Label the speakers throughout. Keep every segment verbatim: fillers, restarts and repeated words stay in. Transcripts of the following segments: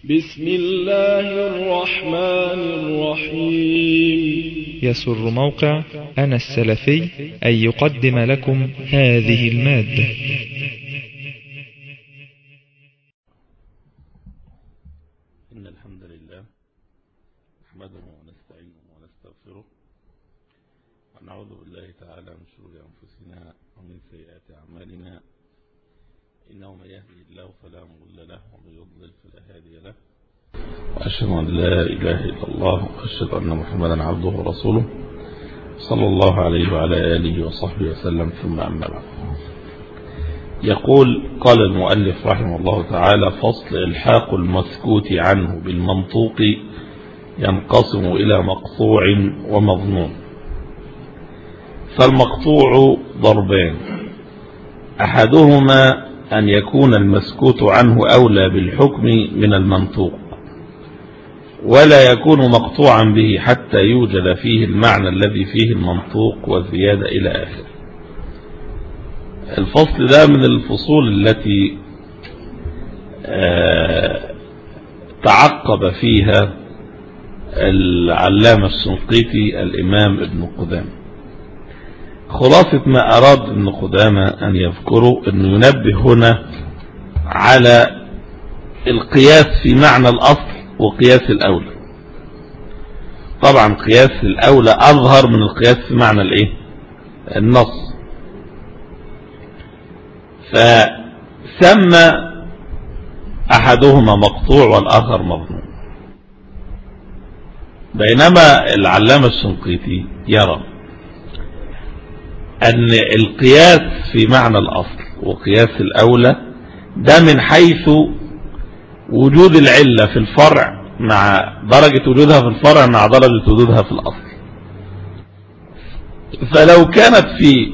Speaker 1: بسم الله الرحمن الرحيم.
Speaker 2: يسر موقع أنا السلفي أن يقدم لكم هذه المادة.
Speaker 3: إن الحمد لله نحمده ونستعينه ونستغفره ونعوذ بالله تعالى من شرور أنفسنا ومن سيئات أعمالنا، إنه من يهدي الله فلا مضل له ومن يضلل فلا هادي له، وأشهد أن لا إله إلا الله وأشهد أن محمدا عبده ورسوله صلى الله عليه وعلى آله وصحبه وسلم، ثم أما بعد. يقول قال المؤلف رحمه الله تعالى: فصل إلحاق المسكوت عنه بالمنطوق ينقسم إلى مقطوع ومظنون. فالمقطوع ضربان: أحدهما أن يكون المسكوت عنه أولى بالحكم من المنطوق، ولا يكون مقطوعا به حتى يوجد فيه المعنى الذي فيه المنطوق والزيادة إلى آخره. الفصل ده من الفصول التي تعقب فيها العلامة الشنقيطي الإمام ابن قدامة. خلاصة ما أراد ابن قدامة أن يذكره أنه ينبه هنا على القياس في معنى الأصل وقياس الأولى. طبعا قياس الأولى أظهر من القياس في معنى الإيه؟ النص. فسمى أحدهما مقطوع والآخر مظنون، بينما العلامة الشنقيطي يرى أن القياس في معنى الأصل وقياس الأولى ده من حيث وجود العلة في الفرع مع درجة وجودها في الفرع مع درجة وجودها في الأصل. فلو كانت في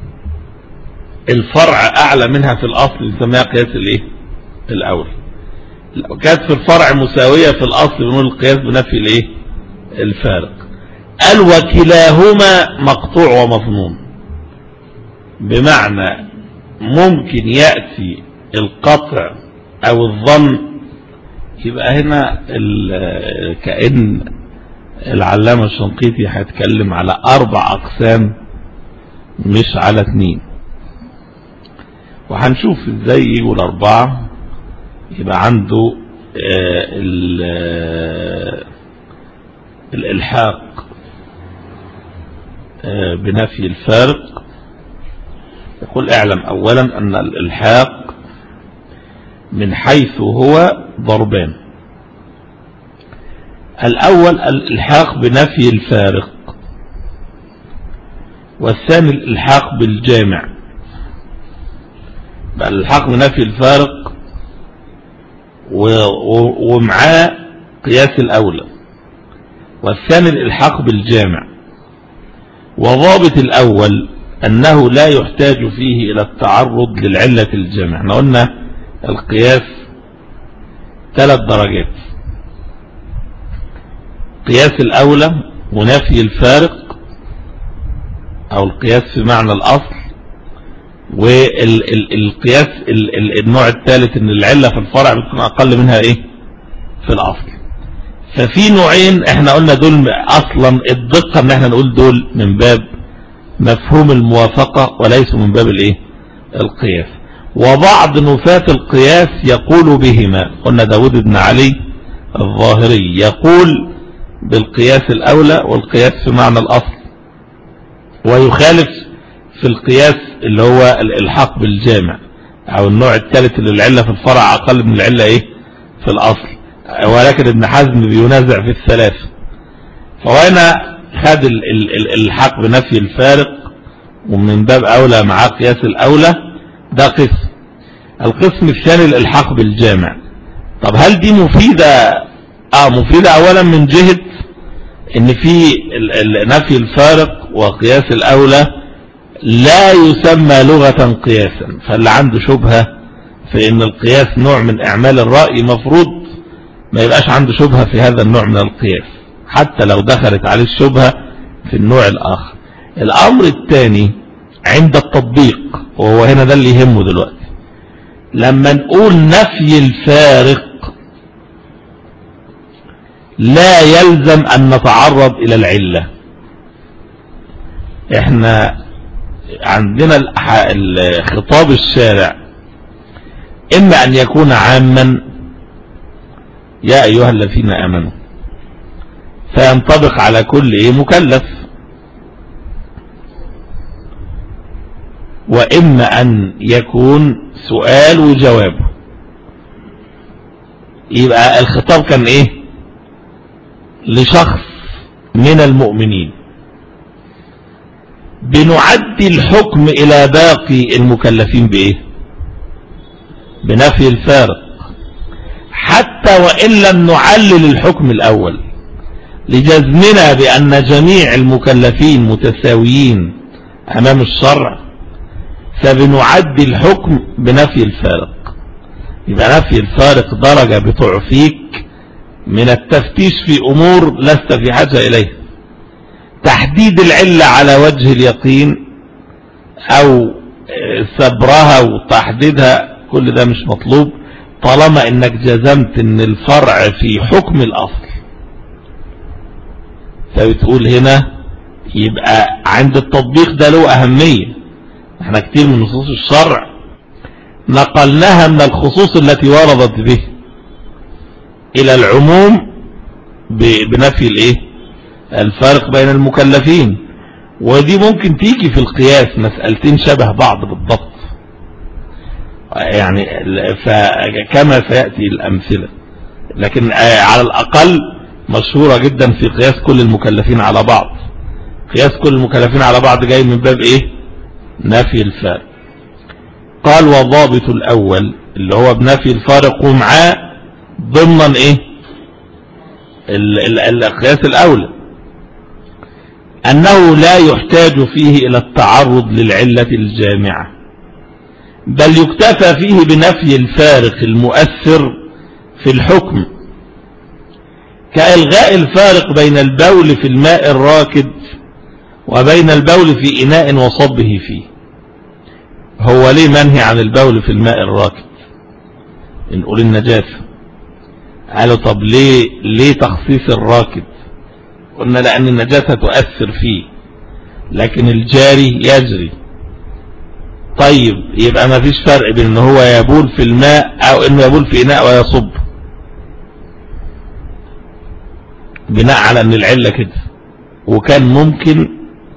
Speaker 3: الفرع أعلى منها في الأصل نسميها قياس الإيه؟ الأولى. لو كانت في الفرع مساوية في الأصل بنقول القياس بنفي الإيه؟ الفارق. قال وكلاهما مقطوع ومظنون، بمعنى ممكن يأتي القطع أو الظن. يبقى هنا كأن العلامة الشنقيطي هيتكلم على أربع أقسام مش على اثنين، وهنشوف ازاي يجوا الأربعة. يبقى عنده الإلحاق بنفي الفارق. يقول: اعلم أولا أن الإلحاق من حيث هو ضربان. الأول الإلحاق بنفي الفارق، والثاني الإلحاق بالجامع. بقى الإلحاق بنفي الفارق ومعاه قياس الأولى، والثاني الإلحاق بالجامع. وضابط الأول أنه لا يحتاج فيه إلى التعرض للعلة الجامع. احنا قلنا القياس ثلاث درجات: قياس الأولى ونفي الفارق أو القياس في معنى الأصل، والقياس النوع الثالث ان العلة في الفرع بتكون أقل منها إيه؟ في الأصل. ففي نوعين احنا قلنا دول أصلا الدقة ان احنا نقول دول من باب مفهوم الموافقة وليسوا من باب الايه؟ القياس. وبعض نفاة القياس يقول بهما. قلنا داود بن علي الظاهري يقول بالقياس الأولى والقياس في معنى الأصل، ويخالف في القياس اللي هو الإلحاق بالجامع او النوع الثالث اللي العلة في الفرع أقل من العلة ايه؟ في الأصل. ولكن ابن حزم بينازع في الثلاثة. فهنا خد الإلحاق بنفي الفارق ومن باب أولى مع قياس الأولى، ده قسم. القسم الثاني الإلحاق بالجامع. طب هل دي مفيدة؟ اه مفيدة أولا من جهة ان في نفي الفارق وقياس الأولى لا يسمى لغة قياسا. فاللي عنده شبهة في ان القياس نوع من اعمال الرأي مفروض ما يبقاش عنده شبهة في هذا النوع من القياس، حتى لو دخلت عليه الشبهة في النوع الآخر. الأمر الثاني عند التطبيق، وهو هنا ده اللي يهمه دلوقتي. لما نقول نفي الفارق لا يلزم أن نتعرض إلى العلة. احنا عندنا خطاب الشارع إما أن يكون عاما يا أيها الذين آمنوا فينطبق على كل إيه مكلف، وإما أن يكون سؤال وجواب. يبقى الخطاب كان إيه لشخص من المؤمنين، بنعدي الحكم إلى باقي المكلفين بإيه؟ بنفي الفارق، حتى وإن لم نعلل الحكم الأول لجزمنا بأن جميع المكلفين متساويين أمام الشرع، فبنعدي الحكم بنفي الفارق. يبقى نفي الفارق درجة بتعفيك من التفتيش في أمور لست في حاجة إليها. تحديد العلة على وجه اليقين أو سبرها وتحديدها كل ده مش مطلوب طالما انك جزمت ان الفرع في حكم الاصل. فبتقول هنا يبقى عند التطبيق ده له اهمية. احنا كتير من نصوص الشرع نقلناها من الخصوص التي وردت به الى العموم بنفي الايه الفرق بين المكلفين، ودي ممكن تيجي في القياس مسألتين شبه بعض بالضبط يعني كما سيأتي الأمثلة، لكن على الأقل مشهورة جدا في قياس كل المكلفين على بعض. قياس كل المكلفين على بعض جاي من باب ايه نفي الفارق. قال وضابط الأول اللي هو بنفي الفارق ومعاه ضمن ايه القياس الأولى أنه لا يحتاج فيه إلى التعرض للعلة الجامعة، بل يكتفى فيه بنفي الفارق المؤثر في الحكم، كإلغاء الفارق بين البول في الماء الراكد وبين البول في إناء وصبه فيه. هو ليه منهي عن البول في الماء الراكد؟ نقول النجاسة. قالوا طب ليه ليه تخصيص الراكد؟ قلنا لأن النجاسة تؤثر فيه لكن الجاري يجري. طيب يبقى ما فيش فرق بين ان هو يبول في الماء او انه يبول في اناء ويصب، بناء على ان العلة كده، وكان ممكن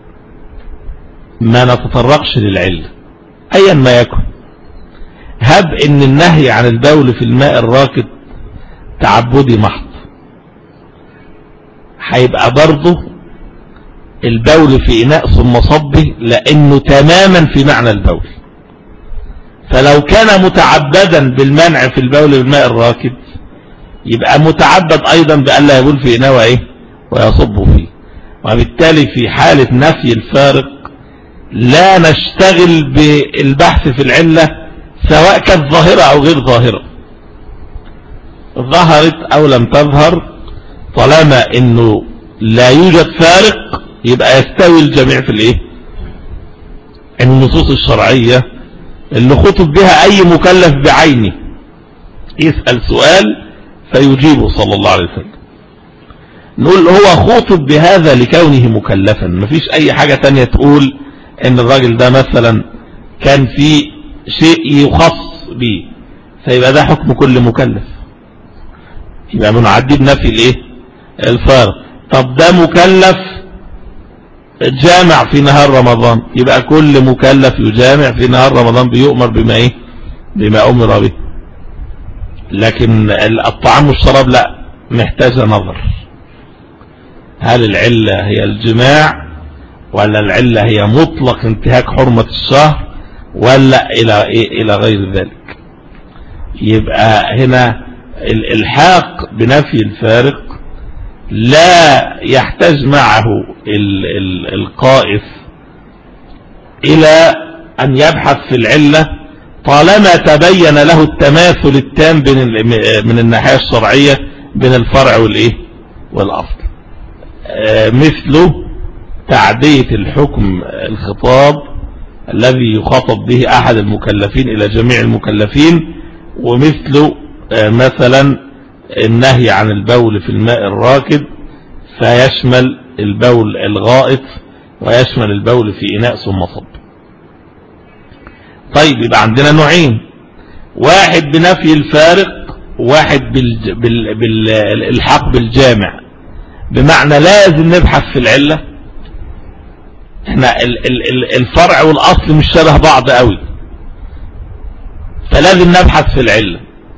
Speaker 3: ما نتطرقش للعلة ايا ما يكن. هب ان النهي عن البول في الماء الراكد تعبدي محض، هيبقى برضه البول في إناء ثم صبه لأنه تماما في معنى البول. فلو كان متعبدا بالمنع في البول بالماء الراكد يبقى متعبد أيضا بأن لا يبول في إناء وإيه ويصب فيه. وبالتالي في حالة نفي الفارق لا نشتغل بالبحث في العلة سواء كانت ظاهرة أو غير ظاهرة، ظهرت أو لم تظهر، طالما إنه لا يوجد فارق يبقى يستوي الجميع في الايه النصوص الشرعية اللي خطب بها اي مكلف بعينه يسأل سؤال فيجيبه صلى الله عليه وسلم. نقول هو خطب بهذا لكونه مكلفا، مفيش اي حاجة تانية تقول ان الراجل ده مثلا كان في شيء يخص به فيبقى ده حكم كل مكلف، يبقى بنعدي بنفي الايه الفارق. طب ده مكلف جامع في نهار رمضان، يبقى كل مكلف يجامع في نهار رمضان بيؤمر بما ايه بما امر به. لكن الطعام والشراب لا، محتاجة نظر. هل العلة هي الجماع ولا العلة هي مطلق انتهاك حرمة الشهر ولا الى ايه الى غير ذلك؟ يبقى هنا الالحاق بنفي الفارق لا يحتاج معه القائس إلى أن يبحث في العلة طالما تبين له التماثل التام بين من الناحية الشرعية بين الفرع والإيه والأصل. مثله تعدية الحكم الخطاب الذي يخاطب به أحد المكلفين إلى جميع المكلفين، ومثله مثلا النهي عن البول في الماء الراكد فيشمل البول الغائط ويشمل البول في إناء ثم صب. طيب يبقى عندنا نوعين، واحد بنفي الفارق وواحد بالج... بال... بالالحاق بالجامع، بمعنى لازم نبحث في العلة. احنا ال... ال... الفرع والأصل مش شبه بعض قوي، فلازم نبحث في العلة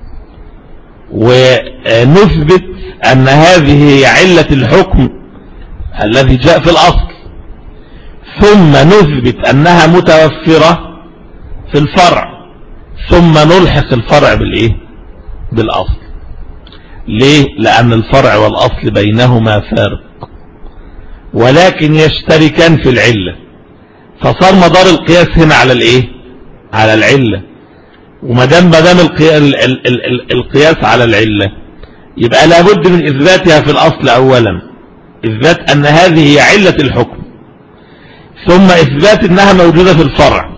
Speaker 3: ونثبت أن هذه هي علة الحكم الذي جاء في الأصل، ثم نثبت أنها متوفرة في الفرع، ثم نلحق الفرع بالإيه؟ بالأصل. ليه؟ لأن الفرع والأصل بينهما فارق ولكن يشتركان في العلة، فصار مدار القياس هنا على الإيه؟ على العلة. ومدام مدام القياس على العلة يبقى لابد من إثباتها في الأصل أولا، إثبات أن هذه هي علة الحكم، ثم إثبات أنها موجودة في الفرع،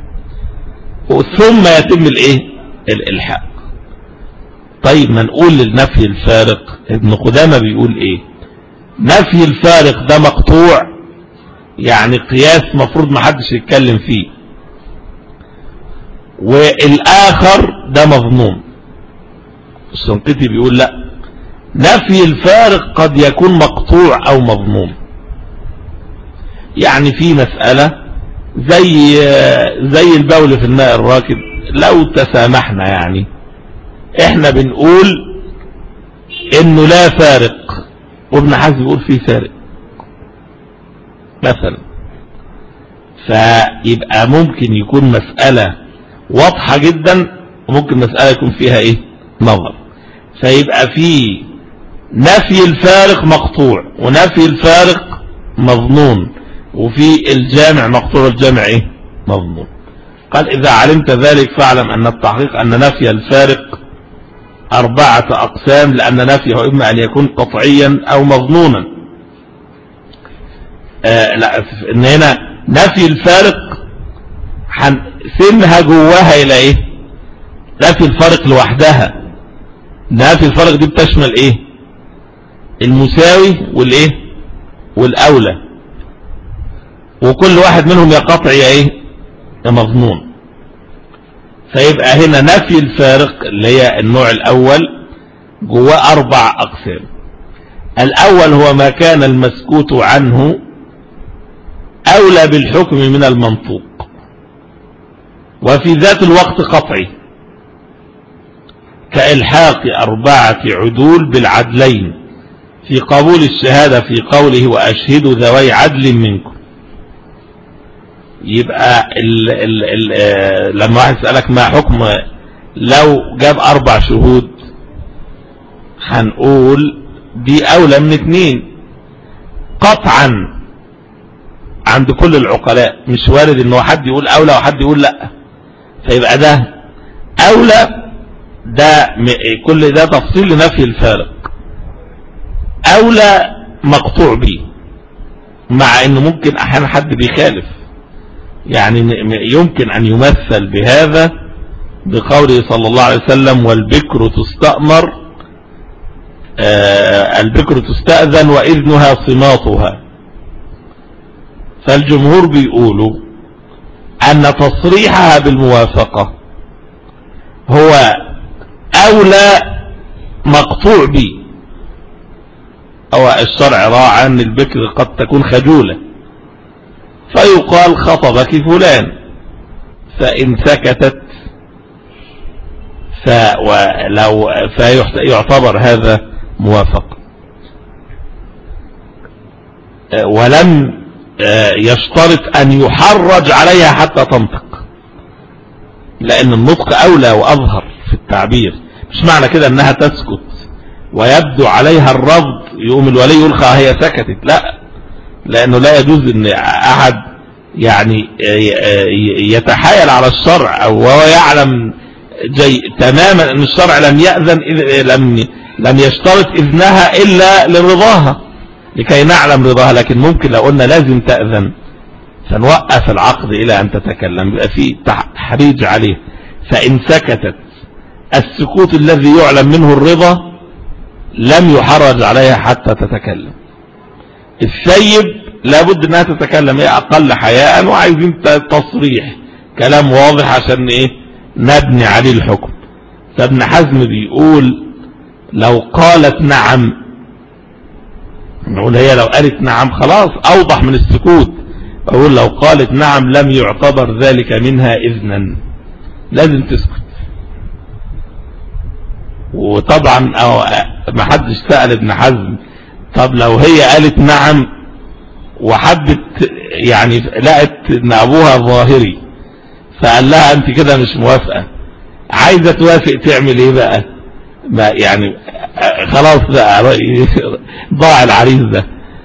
Speaker 3: ثم يتم الإيه؟ الإلحاق. طيب ما نقول للنفي الفارق، ابن قدامة بيقول إيه؟ نفي الفارق ده مقطوع، يعني قياس مفروض ما حدش يتكلم فيه، والآخر ده مظنون. الشنقيطي بيقول لا، نفي الفارق قد يكون مقطوع أو مظنون. يعني في مسألة زي زي البول في الماء الراكد، لو تسامحنا يعني احنا بنقول انه لا فارق، وابن حزم بيقول فيه فارق مثلا، فيبقى ممكن يكون مسألة واضحة جدا وممكن مسألة يكون فيها ايه؟ نظر. فيبقى في نفي الفارق مقطوع ونفي الفارق مظنون، وفي الجامع مقطوع الجامع ايه؟ مظنون. قال اذا علمت ذلك فاعلم ان التحقيق ان نفي الفارق اربعة اقسام، لان نفيه اما ان يكون قطعيا او مظنونا. آه لا ان هنا نفي الفارق هنسمها جواها الى ايه؟ نفي الفارق لوحدها. نفي الفارق دي بتشمل ايه؟ المساوي والايه؟ والاولى، وكل واحد منهم يا قطعي يا ايه؟ يا مظنون. فيبقى هنا نفي الفارق اللي هي النوع الاول جواه اربع اقسام. الاول هو ما كان المسكوت عنه اولى بالحكم من المنطوق وفي ذات الوقت قطعي، كإلحاق أربعة عدول بالعدلين في قبول الشهادة في قوله وأشهدوا ذوي عدل منكم. يبقى ال ال ال لما واحد يسألك ما حكم لو جاب أربع شهود، هنقول دي أولى من اتنين قطعا عند كل العقلاء، مش وارد انه حد يقول أولى وحد يقول لا. فيبقى ده أولى، ده كل ده تفصيل لنفي الفارق. أولى مقطوع به، مع انه ممكن احيانا حد بيخالف، يعني يمكن ان يمثل بهذا بقوله صلى الله عليه وسلم والبكر تستأمر، آه البكر تستأذن وإذنها صماتها. فالجمهور بيقولوا أن تصريحها بالموافقة هو أولى مقطوع به. أو الشرع راعى أن البكر قد تكون خجولة، فيقال خطبك فلان، فإن سكتت فلو فيعتبر هذا موافق. ولم يشترط أن يحرج عليها حتى تنطق، لأن النطق أولى وأظهر في التعبير. مش معنى كده أنها تسكت ويبدو عليها الرفض يقوم الولي يلقى هي سكتت، لا، لأنه لا يجوز أن أحد يعني يتحايل على الشرع أو هو يعلم جي تماما أن الشرع لم يأذن لم لم يشترط إذنها إلا لرضاها لكي نعلم رضاها. لكن ممكن لو قلنا لازم تأذن فنوقف العقد إلى أن تتكلم، يبقى في تحريج عليه. فإن سكتت السكوت الذي يعلم منه الرضا لم يحرج عليها حتى تتكلم. الثيب لابد انها تتكلم، هي اقل حياء، وعايزين تصريح كلام واضح عشان ايه نبني عليه الحكم. فابن حزم بيقول لو قالت نعم، نقول هي لو قالت نعم خلاص اوضح من السكوت. اقول لو قالت نعم لم يعتبر ذلك منها اذنا، لازم تسكت. وطبعا او ما حدش سأل ابن حزم طب لو هي قالت نعم وحبت يعني لقت ان ابوها ظاهري فقال لها انت كده مش موافقة، عايزة توافق تعمل ايه بقى؟ ما يعني خلاص بقى ضاع العريس ده.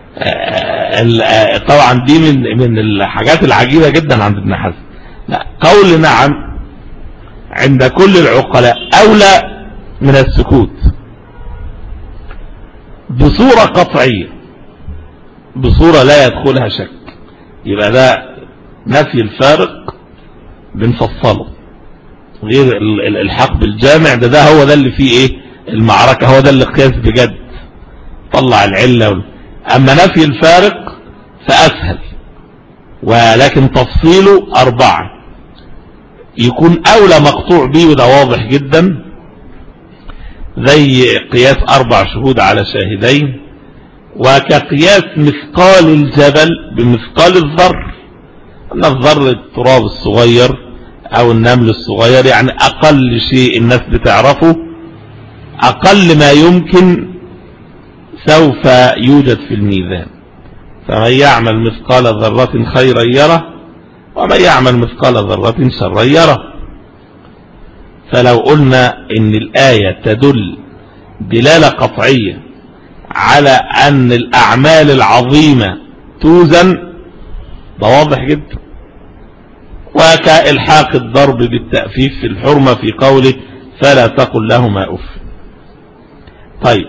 Speaker 3: طبعا دي من من الحاجات العجيبة جدا عند ابن حزم. لا، قول نعم عند كل العقلاء اولى من السكوت بصورة قطعية، بصورة لا يدخلها شك. يبقى ده نفي الفارق بنفصله، غير الحق بالجامع ده ده هو ده اللي فيه ايه المعركة، هو ده اللي قياس بجد طلع العلة. اما نفي الفارق فاسهل، ولكن تفصيله اربعة يكون اولى مقطوع به، وده واضح جدا، زي قياس اربع شهود على شاهدين، وكقياس مثقال الجبل بمثقال الذر. ان الذر التراب الصغير او النمل الصغير، يعني اقل شيء الناس بتعرفه، اقل ما يمكن سوف يوجد في الميزان. فمن يعمل مثقال ذرة خيرا يره، ومن يعمل مثقال ذرة شرا يره. فلو قلنا ان الآية تدل دلالة قطعية على ان الاعمال العظيمة توزن، ده واضح جدا. وكالحاق الضرب بالتأفيف في الحرمة في قوله فلا تقل لهما اف. طيب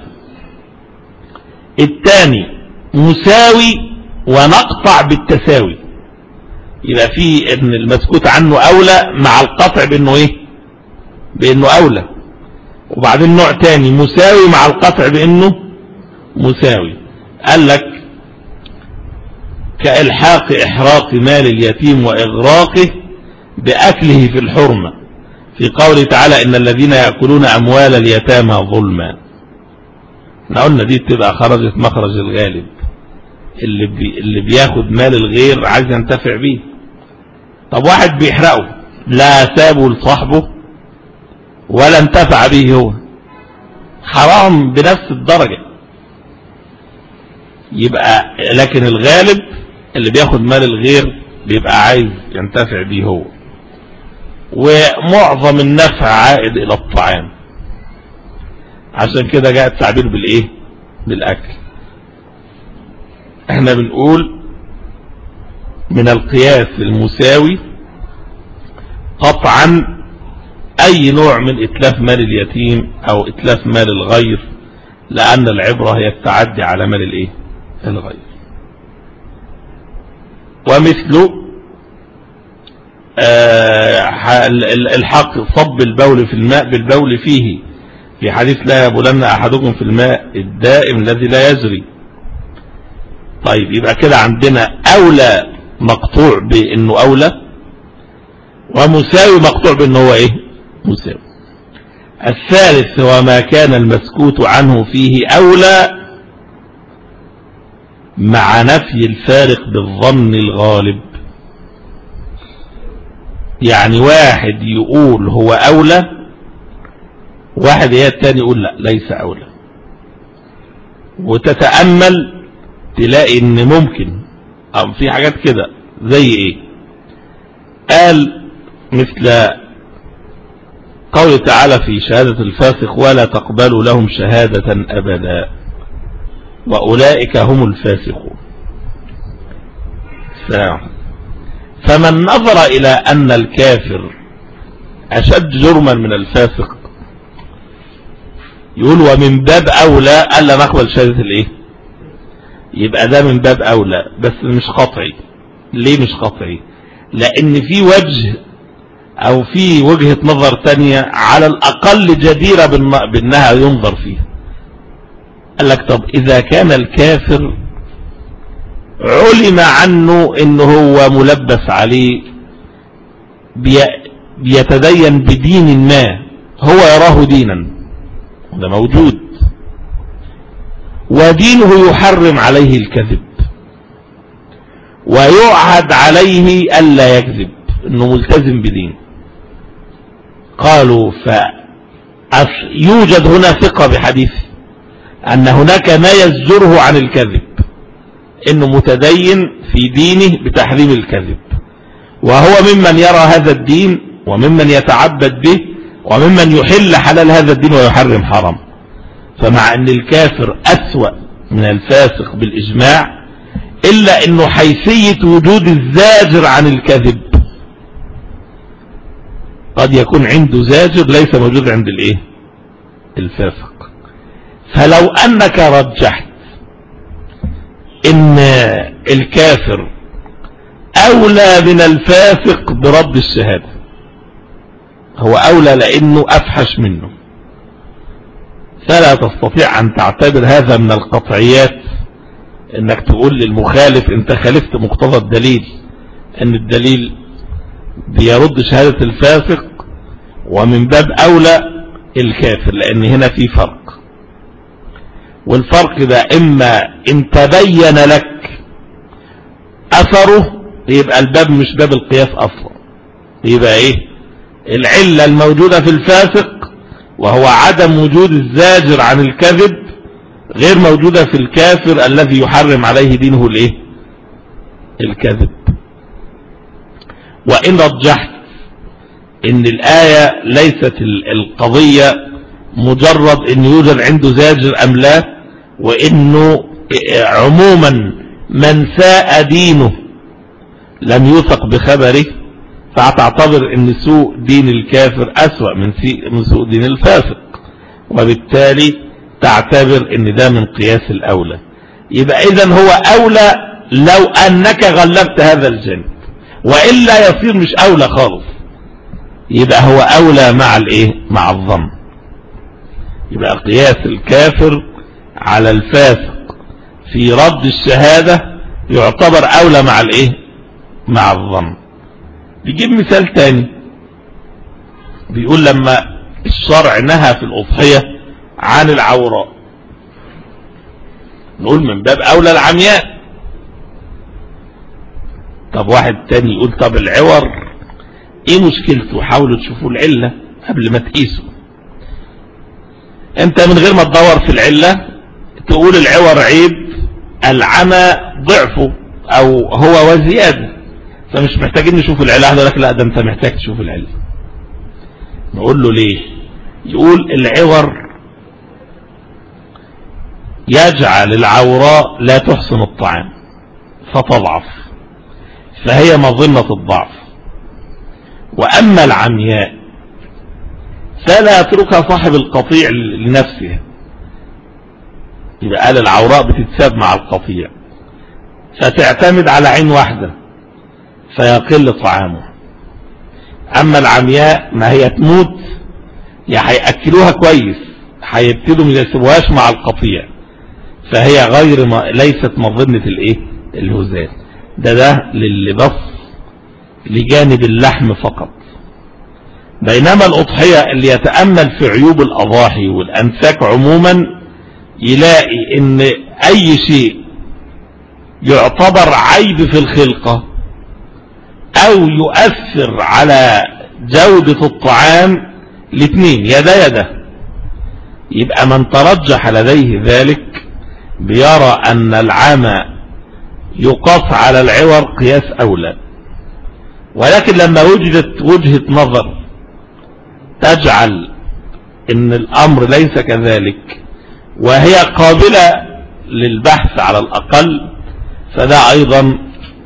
Speaker 3: الثاني مساوي ونقطع بالتساوي، يبقى فيه ان المسكوت عنه اولى مع القطع بانه ايه بانه اولى. وبعدين نوع تاني مساوي مع القطع بانه مساوي، قال لك كالحاق احراق مال اليتيم واغراقه باكله في الحرمة في قوله تعالى ان الذين يأكلون اموال اليتامى ظلما. احنا قلنا دي بتبقى خرجت مخرج الغالب، اللي, بي اللي بياخد مال الغير عايز ينتفع بيه. طب واحد بيحرقه لا سابه لصاحبه ولا انتفع به هو، حرام بنفس الدرجة. يبقى لكن الغالب اللي بياخد مال الغير بيبقى عايز ينتفع به هو، ومعظم النفع عائد الى الطعام، عشان كده جاء التعبير بالايه بالاكل. احنا بنقول من القياس المساوي قطعا اي نوع من اتلاف مال اليتيم او اتلاف مال الغير، لان العبرة هي التعدي على مال الايه الغير. ومثله آه الحق صب البول في الماء بالبول فيه في حديث لا يبولن احدكم في الماء الدائم الذي لا يجري. طيب يبقى كده عندنا اولى مقطوع بانه اولى، ومساوي مقطوع بانه هو ايه مساوي. الثالث هو ما كان المسكوت عنه فيه اولى مع نفي الفارق بالظن الغالب. يعني واحد يقول هو اولى، واحد هي التاني يقول لا ليس اولى. وتتأمل تلاقي ان ممكن او في حاجات كده زي ايه، قال مثل قوله تعالى في شهادة الفاسق ولا تقبلوا لهم شهادة ابدا واولئك هم الفاسقون. فمن نظر الى ان الكافر اشد جرما من الفاسق يقول ومن باب اولى الا نقبل شهادة الايه، يبقى ده من باب اولى بس مش قطعي. ليه مش قطعي؟ لان في وجه او في وجهة نظر تانية على الاقل جديرة بانها ينظر فيها. قال لك طب إذا كان الكافر علم عنه إنه هو ملبس عليه بيتدين بدين ما هو يراه دينا، ده موجود، ودينه يحرم عليه الكذب ويعهد عليه ألا يكذب، إنه ملتزم بدين. قالوا فيوجد هنا ثقة بحديثه أن هناك ما يزجره عن الكذب، إنه متدين في دينه بتحريم الكذب، وهو ممن يرى هذا الدين وممن يتعبد به وممن يحل حلال هذا الدين ويحرم حرام. فمع أن الكافر أسوأ من الفاسق بالإجماع، إلا أنه حيثية وجود الزاجر عن الكذب قد يكون عنده زاجر ليس موجود عند الإيه؟ الفاسق. فلو أنك رجحت إن الكافر أولى من الفاسق برد الشهادة، هو أولى لأنه أفحش منه، فلا تستطيع أن تعتبر هذا من القطعيات، انك تقول للمخالف انت خالفت مقتضى الدليل، ان الدليل بيرد شهادة الفاسق ومن باب اولى الكافر، لان هنا في فرق، والفرق ده اما ان تبين لك اثره يبقى الباب مش باب القياس اصلا، يبقى ايه العلة الموجودة في الفاسق وهو عدم وجود الزاجر عن الكذب غير موجودة في الكافر الذي يحرم عليه دينه الايه الكذب. وإن رجحت ان الآية ليست القضية مجرد ان يوجد عنده زاجر ام لا، وانه عموما من ساء دينه لم يوثق بخبره، فهتعتبر ان سوء دين الكافر اسوأ من سوء دين الفاسق، وبالتالي تعتبر ان ده من قياس الاولى. يبقى اذا هو اولى لو انك غلبت هذا الجانب، وإلا يصير مش اولى خالص، يبقى هو اولى مع الايه مع الظن. يبقى قياس الكافر على الفاسق في رد الشهادة يعتبر اولى مع الايه مع الظن. بيجيب مثال تاني، بيقول لما الشرع نهى في الأضحية عن العوراء، نقول من باب أولى العمياء. طب واحد تاني يقول طب العور ايه مشكلته؟ حاولوا تشوفوا العلة قبل ما تقيسوا. انت من غير ما تدور في العلة تقول العور عيب، العمى ضعفه او هو وزيادة، فمش محتاجين نشوف العلة. هذا لك لا ده انت محتاج تشوف العلة. نقول له ليه؟ يقول العور يجعل العوراء لا تحسن الطعام فتضعف، فهي مظنة الضعف. وأما العمياء فلا يتركها صاحب القطيع لنفسها، يبقى قال العوراء بتتساب مع القطيع فتعتمد على عين واحدة فيقل طعامه. أما العمياء ما هي تموت يا هيأكلوها كويس، هيبتدوا ما يسيبوهاش مع القطيع، فهي غير ما ليست مظنة الايه الهزال. ده ده للي بص لجانب اللحم فقط. بينما الأضحية اللي يتأمل في عيوب الأضاحي والأنساك عموما يلاقي ان اي شيء يعتبر عيب في الخلقة او يؤثر على جودة الطعام الاثنين يدا يدا، يبقى من ترجح لديه ذلك بيرى ان العمى يقاس على العور قياس اولى. ولكن لما وجدت وجهة نظر تجعل ان الامر ليس كذلك وهي قابلة للبحث على الاقل، فده ايضا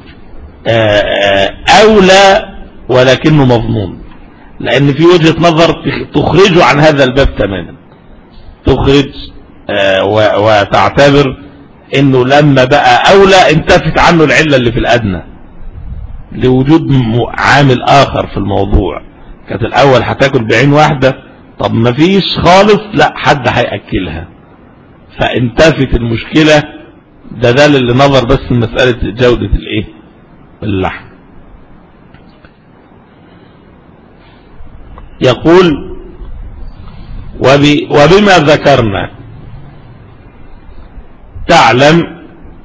Speaker 3: اولى ولكنه مظنون، لان في وجهة نظر تخرجه عن هذا الباب تماما، تخرج وتعتبر انه لما بقى اولى انتفت عنه العلة اللي في الادنى لوجود عامل اخر في الموضوع. كانت الاول هتاكل بعين واحدة، طب ما فيش خالص، لا حد هيأكلها، فانتفت المشكلة. ده ده اللي نظر بس مسألة جودة الايه اللحم. يقول وبما ذكرنا تعلم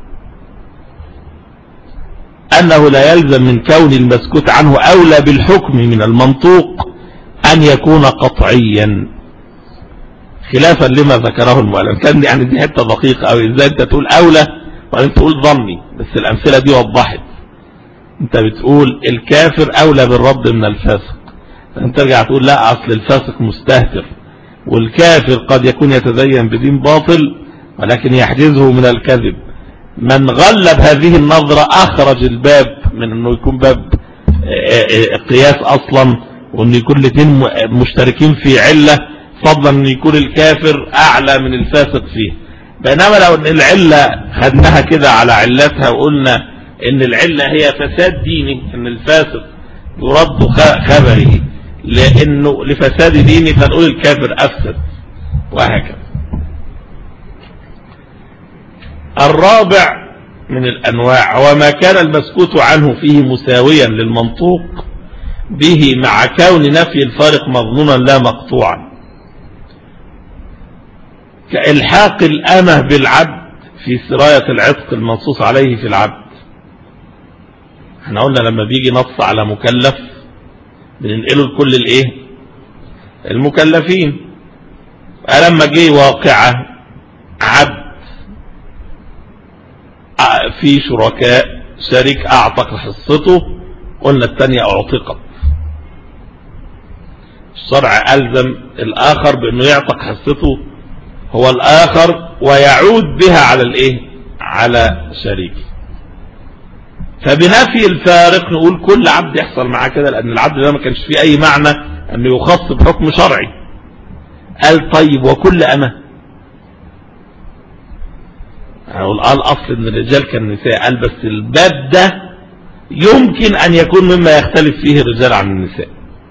Speaker 3: أنه لا يلزم من كون المسكوت عنه أولى بالحكم من المنطوق أن يكون قطعيا، خلافا لما ذكره المؤلف. كان يعني دي حتة دقيقة أو إزاي أنت تقول أولى وأنت تقول ظني، بس الأمثلة دي وضحت. أنت بتقول الكافر أولى بالرد من الفاسق، أنت ترجع تقول لا أصل الفاسق مستهتر، والكافر قد يكون يتدين بدين باطل ولكن يحجزه من الكذب. من غلب هذه النظرة أخرج الباب من أنه يكون باب قياس أصلا، وأنه يكون الاثنين مشتركين في علة، فضلا أن يكون الكافر أعلى من الفاسق فيه. بينما لو أن العلة خدناها كده على علتها وقلنا أن العلة هي فساد ديني، أن الفاسق يرد خبره لأنه لفساد ديني، فنقول الكافر أفسد، وهكذا. الرابع من الأنواع هو ما كان المسكوت عنه فيه مساويا للمنطوق به مع كون نفي الفارق مظنونا لا مقطوعا، كإلحاق الأمة بالعبد في سراية العتق المنصوص عليه في العبد. احنا قلنا لما بيجي نص على مكلف بننقله لكل الايه المكلفين. فلما جه واقعة عبد في شركاء، شريك اعتق حصته، قلنا الثانية اعتقت، الشرع ألزم الآخر بأنه يعتق حصته هو الآخر ويعود بها على الايه على شريكه. فبنفي الفارق نقول كل عبد يحصل معاه كده، لأن العبد ده ما كانش فيه أي معنى أنه يخص بحكم شرعي. قال طيب وكل أمة، يعني قال أصل أن الرجال كالنساء، قال بس الباب ده يمكن أن يكون مما يختلف فيه الرجال عن النساء،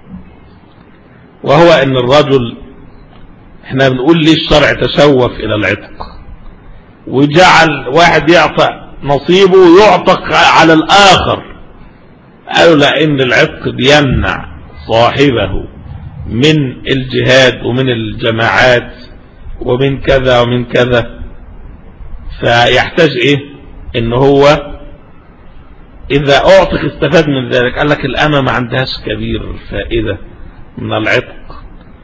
Speaker 3: وهو أن الرجل، احنا بنقول ليه الشرع تشوف إلى العتق وجعل واحد يعطى نصيبه يعتق على الآخر. قالوا لأن العتق بيمنع صاحبه من الجهاد ومن الجماعات ومن كذا ومن كذا، فيحتاج ايه ان هو اذا اعتق استفاد من ذلك. قال لك الأمة ما عندهاش كبير فائدة من العتق،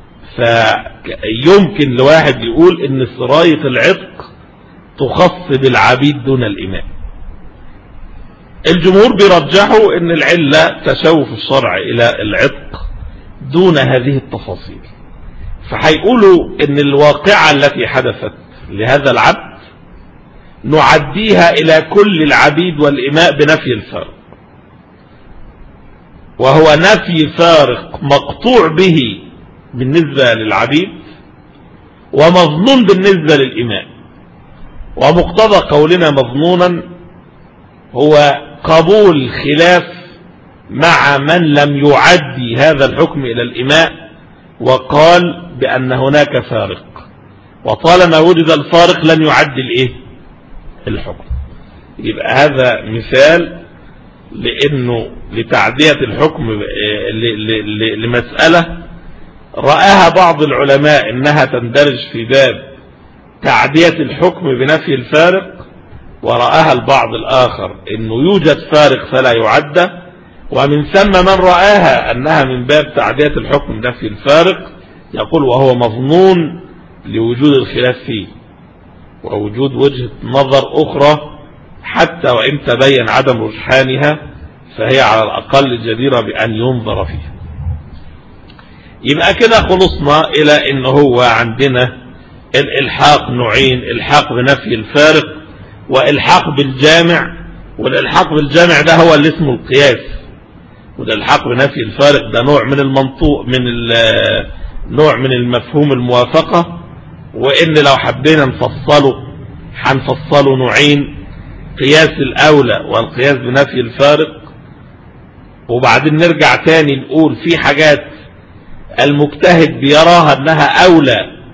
Speaker 3: فيمكن لواحد يقول ان سراية العتق تخص بالعبيد دون الإماء. الجمهور بيرجحوا ان العلة تشوف الشرع الى العتق دون هذه التفاصيل، فهيقولوا ان الواقعة التي حدثت لهذا العبد نعديها الى كل العبيد والإماء بنفي الفارق، وهو نفي فارق مقطوع به بالنسبة للعبيد ومظنون بالنسبة للإماء. ومقتضى قولنا مظنونا هو قبول خلاف مع من لم يعدي هذا الحكم إلى الإماء وقال بأن هناك فارق، وطالما وجد الفارق لن يعدي الإيه الحكم. يبقى هذا مثال لأنه لتعدية الحكم لمسألة رآها بعض العلماء إنها تندرج في باب تعدية الحكم بنفي الفارق، ورآها البعض الآخر إنه يوجد فارق فلا يعدى، ومن ثم من رآها أنها من باب تعدية الحكم بنفي الفارق. يقول وهو مظنون لوجود الخلاف فيه ووجود وجهة نظر أخرى، حتى وإن تبين عدم رجحانها فهي على الأقل جديرة بأن ينظر فيها. يبقى كده خلصنا إلى إن هو عندنا الإلحاق نوعين: إلحاق بنفي الفارق وإلحاق بالجامع. والإلحاق بالجامع ده هو اللي اسمه القياس، والإلحاق بنفي الفارق ده نوع من المنطوق من نوع من المفهوم الموافقة. وإن لو حبينا نفصله هنفصله نوعين: قياس الأولى والقياس بنفي الفارق. وبعدين نرجع تاني نقول في حاجات المجتهد بيراها أنها أولى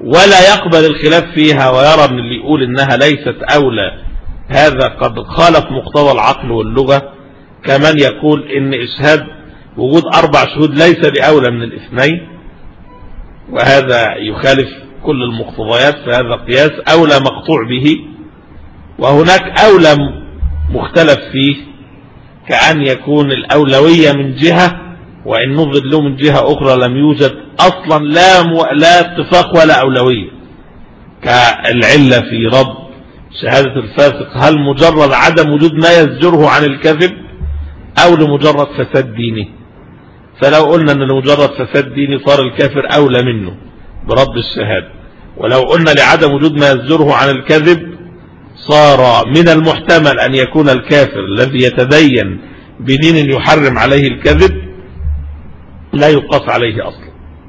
Speaker 3: ولا يقبل الخلاف فيها ويرى ان اللي يقول انها ليست اولى هذا قد خالف مقتضى العقل واللغة، كمان يقول ان اشهاد وجود اربع شهود ليس باولى من الاثنين، وهذا يخالف كل المقتضيات، فهذا قياس اولى مقطوع به. وهناك اولى مختلف فيه، كأن يكون الاولوية من جهة وان نظر له من جهة اخرى لم يوجد اصلا لا لا اتفاق ولا اولوية، كالعلة في رد شهادة الفاسق هل مجرد عدم وجود ما يزجره عن الكذب او لمجرد فساد دينه. فلو قلنا ان لمجرد فساد ديني صار الكافر اولى منه برد الشهادة، ولو قلنا لعدم وجود ما يزجره عن الكذب صار من المحتمل ان يكون الكافر الذي يتدين بدين يحرم عليه الكذب لا يقاس عليه اصلا.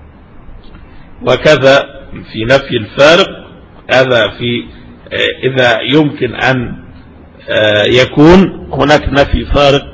Speaker 3: وكذا في نفي الفارق، هذا في اذا يمكن ان يكون هناك نفي فارق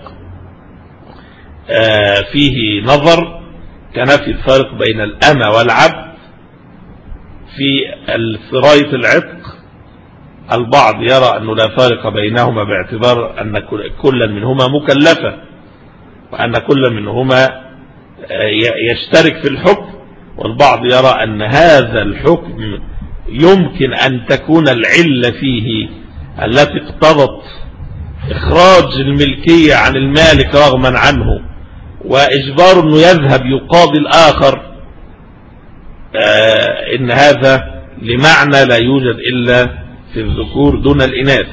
Speaker 3: فيه نظر، كنفي الفارق بين الأمة والعبد في سراية العتق. البعض يرى أنه لا فارق بينهما باعتبار أن كل منهما مكلفة، وأن كل منهما يشترك في الحكم، والبعض يرى أن هذا الحكم يمكن أن تكون العلة فيه التي اقتضت إخراج الملكية عن المالك رغما عنه وإجبار أنه يذهب يقاضي الآخر، آه إن هذا لمعنى لا يوجد إلا في الذكور دون الإناث.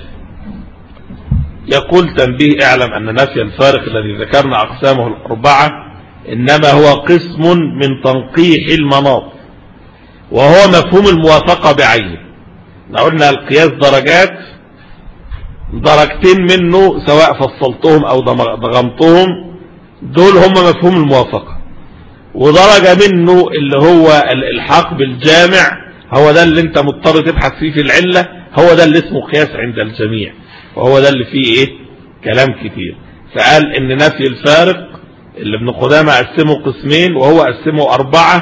Speaker 3: يقول تنبيه: اعلم أن نفي الفارق الذي ذكرنا أقسامه الأربعة إنما هو قسم من تنقيح المناط، وهو مفهوم الموافقة بعينه. قلنا القياس درجات، درجتين منه سواء فصلتهم أو ضغمتهم دول هم مفهوم الموافقة، ودرجة منه اللي هو الإلحاق بالجامع هو ده اللي انت مضطر تبحث فيه في العلة، هو ده اللي اسمه قياس عند الجميع، وهو ده اللي فيه ايه كلام كتير. فقال ان نفي الفارق اللي ابن قدامة قسمه قسمين وهو قسمه أربعة،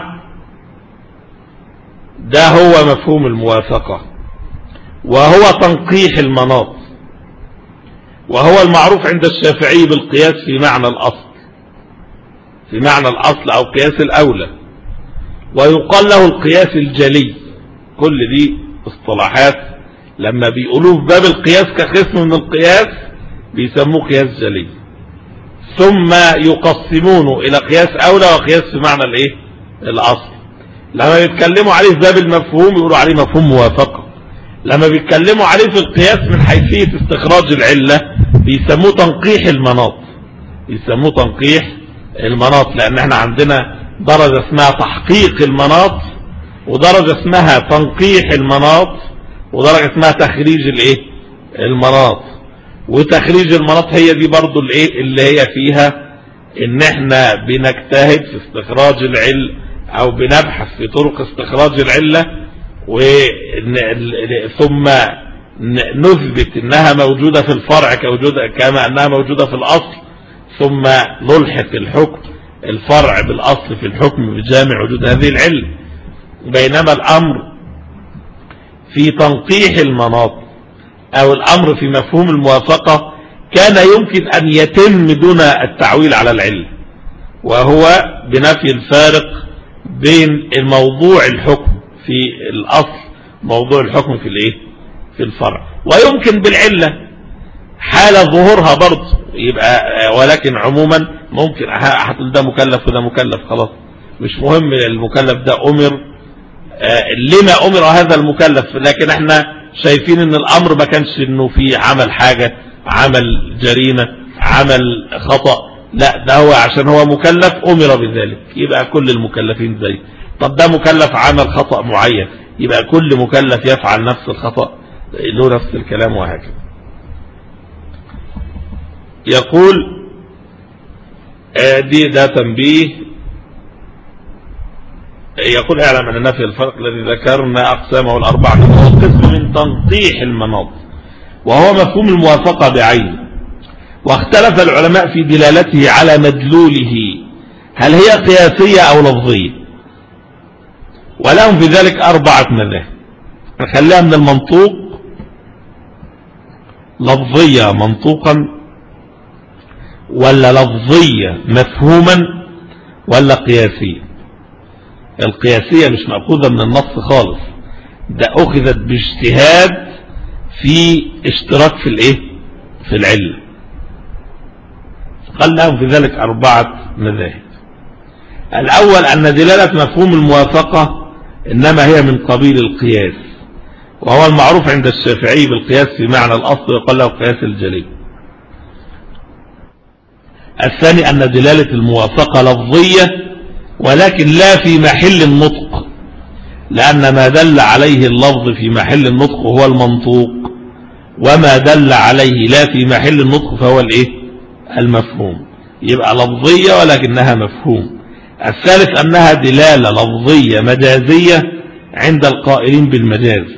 Speaker 3: ده هو مفهوم الموافقة، وهو تنقيح المناط، وهو المعروف عند الشافعي بالقياس في معنى الأصل، في معنى الأصل أو قياس الأولى، ويقال له القياس الجلي. كل دي اصطلاحات لما بيقولوه في باب القياس كقسم من القياس بيسموه قياس جلي، ثم يقسمونه إلى قياس أولى وقياس في معنى الإيه الأصل. لما بيتكلموا عليه في باب المفهوم يقولوا عليه مفهوم موافقة، لما بيتكلموا عليه في القياس من حيثية استخراج العلة بيسموه تنقيح المناط، بيسموه تنقيح المناط، لأن احنا عندنا درجة اسمها تحقيق المناط، ودرجة اسمها تنقيح المناط، ودرجة اسمها تخريج الايه المناط. وتخريج المناط هي دي برضو الايه اللي هي فيها ان احنا بنجتهد في استخراج العلة او بنبحث في طرق استخراج العلة، ثم نثبت انها موجودة في الفرع كوجودة كما انها موجودة في الاصل، ثم نلحق الحكم الفرع بالاصل في الحكم بجامع وجود هذه العلة. بينما الامر في تنقيح المناط او الامر في مفهوم الموافقة كان يمكن ان يتم دون التعويل على العلة، وهو بنفي الفارق بين الموضوع الحكم في الاصل موضوع الحكم في الايه في الفرع، ويمكن بالعلة حال ظهورها برضه يبقى، ولكن عموما ممكن هتقول ده مكلف وده مكلف، خلاص مش مهم المكلف ده امر لما امر هذا المكلف، لكن احنا شايفين ان الامر ما كانش انه في عمل حاجة، عمل جريمة، عمل خطأ، لا ده هو عشان هو مكلف امر بذلك، يبقى كل المكلفين زي. طب ده مكلف عمل خطأ معين، يبقى كل مكلف يفعل نفس الخطأ له نفس الكلام، وهكذا. يقول دي ده تنبيه. يقول اعلم ان نفي الفرق الذي ذكرنا اقسامه الاربعه هو قسم من تنقيح المناط، وهو مفهوم الموافقه بعينه، واختلف العلماء في دلالته على مدلوله، هل هي قياسيه او لفظيه؟ ولهم في ذلك أربعة مذاهب. نخليها من المنطوق: لفظية منطوقا، ولا لفظية مفهوما، ولا قياسية. القياسية مش مأخوذة من النص خالص، ده أخذت باجتهاد في اشتراك في الايه في العلة. قال لهم في ذلك أربعة مذاهب. الأول أن دلالة مفهوم الموافقة إنما هي من قبيل القياس، وهو المعروف عند الشافعي بالقياس في معنى الأصل، ويقال له قياس الجلي. الثاني أن دلالة الموافقة لفظية ولكن لا في محل النطق، لأن ما دل عليه اللفظ في محل النطق هو المنطوق، وما دل عليه لا في محل النطق فهو الايه المفهوم. يبقى لفظية ولكنها مفهوم. الثالث أنها دلالة لفظية مجازية عند القائلين بالمجاز.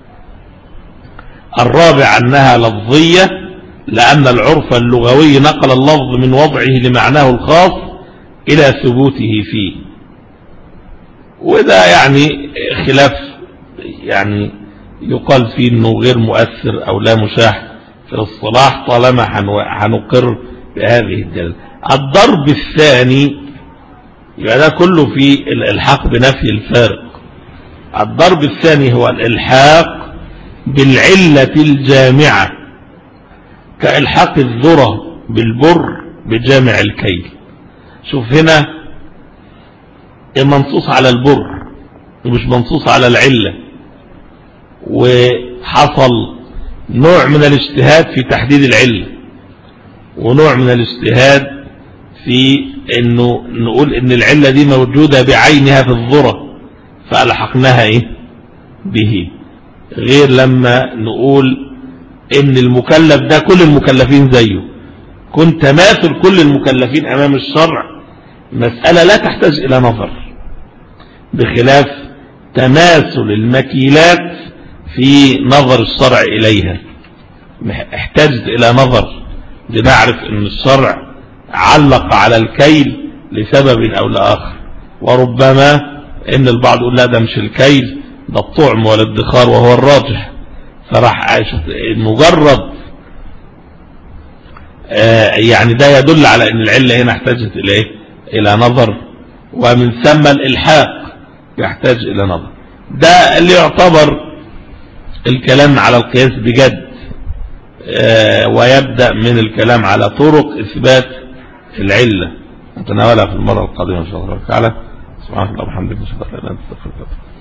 Speaker 3: الرابع أنها لفظية لأن العرف اللغوي نقل اللفظ من وضعه لمعناه الخاص إلى ثبوته فيه، وده يعني خلاف يعني يقال فيه أنه غير مؤثر أو لا مشاح في الصلاح طالما هنقر بهذه الدلالة. الضرب الثاني يبقى ده كله في الإلحاق بنفي الفارق. الضرب الثاني هو الإلحاق بالعلة الجامعة، كإلحاق الذرة بالبر بجامع الكيل. شوف هنا منصوص على البر ومش منصوص على العلة، وحصل نوع من الاجتهاد في تحديد العلة، ونوع من الاجتهاد في انه نقول ان العلة دي موجودة بعينها في الذرة فألحقناها ايه به، غير لما نقول ان المكلف ده كل المكلفين زيه. كنت تماثل كل المكلفين امام الشرع مسألة لا تحتاج الى نظر، بخلاف تماثل المكيلات في نظر الشرع اليها احتاجت الى نظر لنعرف ان الشرع علق على الكيل لسبب او لاخر. وربما ان البعض يقول لا ده مش الكيل، ده الطعم ولا الادخار، وهو الراجح. فراح مجرد آه يعني ده يدل على ان العلة هنا احتاجت الى ايه الى نظر، ومن ثم الالحاق يحتاج الى نظر. ده اللي يعتبر الكلام على القياس بجد، آه ويبدأ من الكلام على طرق اثبات العلة نتناولها في المرة القادمة ان شاء الله تعالى. سبحانك اللهم وبحمدك، نشهد ان لا اله الا انت، نستغفرك.